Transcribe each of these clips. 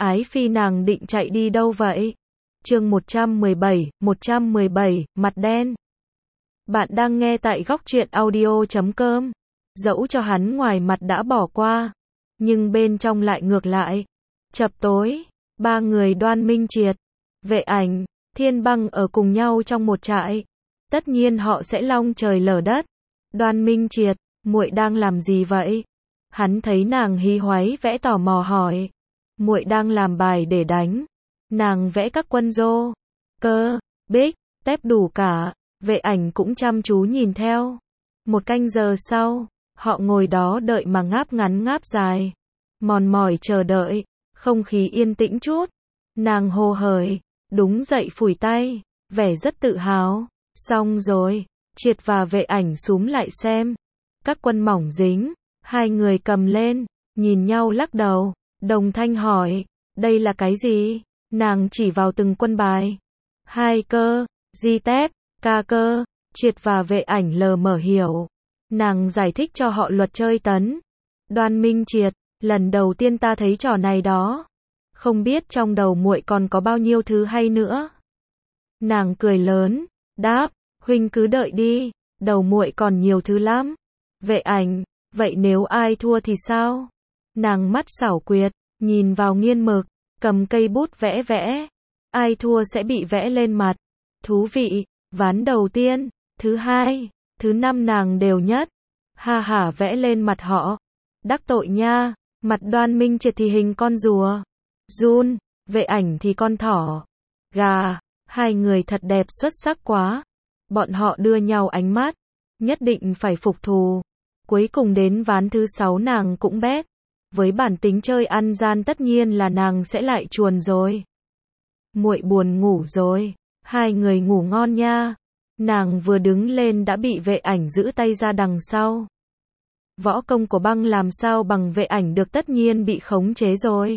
Ái Phi nàng định chạy đi đâu vậy? Chương 117, mặt đen. Bạn đang nghe tại góc truyện audio.com. Dẫu cho hắn ngoài mặt đã bỏ qua, nhưng bên trong lại ngược lại. Chập tối, ba người Đoan Minh Triệt, Vệ Ảnh, Thiên Băng ở cùng nhau trong một trại. Tất nhiên họ sẽ long trời lở đất. Đoan Minh Triệt, muội đang làm gì vậy? Hắn thấy nàng hí hoáy vẽ tò mò hỏi. Muội đang làm bài để đánh. Nàng vẽ các quân rô, cơ, bích, tép đủ cả. Vệ Ảnh cũng chăm chú nhìn theo. Một canh giờ sau, họ ngồi đó đợi mà ngáp ngắn ngáp dài. Mòn mỏi chờ đợi, không khí yên tĩnh chút. Nàng hồ hởi, đúng dậy phủi tay, vẻ rất tự hào. Xong rồi, Triệt và Vệ Ảnh xúm lại xem. Các quân mỏng dính, hai người cầm lên, nhìn nhau lắc đầu. Đồng thanh hỏi, đây là cái gì? Nàng chỉ vào từng quân bài. Hai cơ, di tép, ca cơ. Triệt và Vệ Ảnh lờ mờ hiểu. Nàng giải thích cho họ luật chơi tấn. Đoan Minh Triệt, lần đầu tiên ta thấy trò này đó. Không biết trong đầu muội còn có bao nhiêu thứ hay nữa. Nàng cười lớn, đáp, huynh cứ đợi đi, đầu muội còn nhiều thứ lắm. Vệ Ảnh, vậy nếu ai thua thì sao? Nàng mắt xảo quyệt, nhìn vào nghiên mực, cầm cây bút vẽ vẽ. Ai thua sẽ bị vẽ lên mặt. Thú vị, ván đầu tiên, thứ hai, thứ năm nàng đều nhất. Ha hả vẽ lên mặt họ. Đắc tội nha, mặt Đoan Minh Triệt thì hình con rùa. Giun, Vệ Ảnh thì con thỏ. Gà, hai người thật đẹp xuất sắc quá. Bọn họ đưa nhau ánh mắt, nhất định phải phục thù. Cuối cùng đến ván thứ 6 nàng cũng bét. Với bản tính chơi ăn gian tất nhiên là nàng sẽ lại chuồn rồi. Muội buồn ngủ rồi, hai người ngủ ngon nha. Nàng vừa đứng lên đã bị Vệ Ảnh giữ tay ra đằng sau. Võ công của Băng làm sao bằng Vệ Ảnh được, tất nhiên bị khống chế rồi.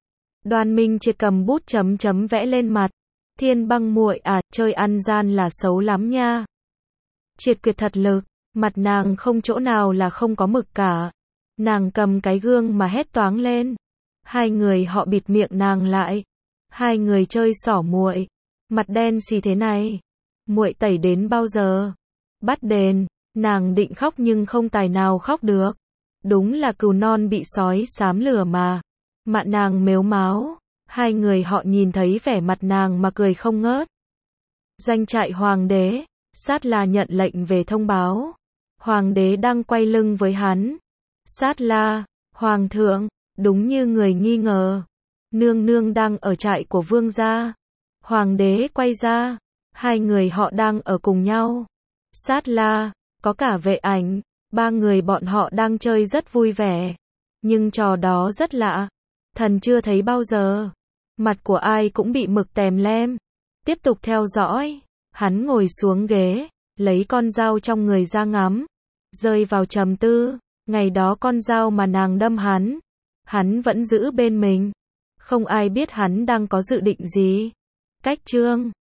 Đoan Minh Triệt cầm bút chấm chấm vẽ lên mặt. Thiên Băng muội à, chơi ăn gian là xấu lắm nha. Triệt Kiệt thật lực, mặt nàng không chỗ nào là không có mực cả. Nàng cầm cái gương mà hét toáng lên. Hai người họ bịt miệng nàng lại. Hai người chơi xỏ muội. Mặt đen xì thế này. Muội tẩy đến bao giờ? Bắt đền. Nàng định khóc nhưng không tài nào khóc được. Đúng là cừu non bị sói xám lừa mà. Mặt nàng mếu máo. Hai người họ nhìn thấy vẻ mặt nàng mà cười không ngớt. Doanh trại Hoàng đế. Sát La nhận lệnh về thông báo. Hoàng đế đang quay lưng với hắn. Sát La, Hoàng thượng, đúng như người nghi ngờ. Nương nương đang ở trại của vương gia. Hoàng đế quay ra. Hai người họ đang ở cùng nhau. Sát La, có cả Vệ Ảnh. Ba người bọn họ đang chơi rất vui vẻ. Nhưng trò đó rất lạ. Thần chưa thấy bao giờ. Mặt của ai cũng bị mực tèm lem. Tiếp tục theo dõi. Hắn ngồi xuống ghế, lấy con dao trong người ra ngắm. Rơi vào trầm tư. Ngày đó con dao mà nàng đâm hắn vẫn giữ bên mình. Không ai biết hắn đang có dự định gì. Cách chương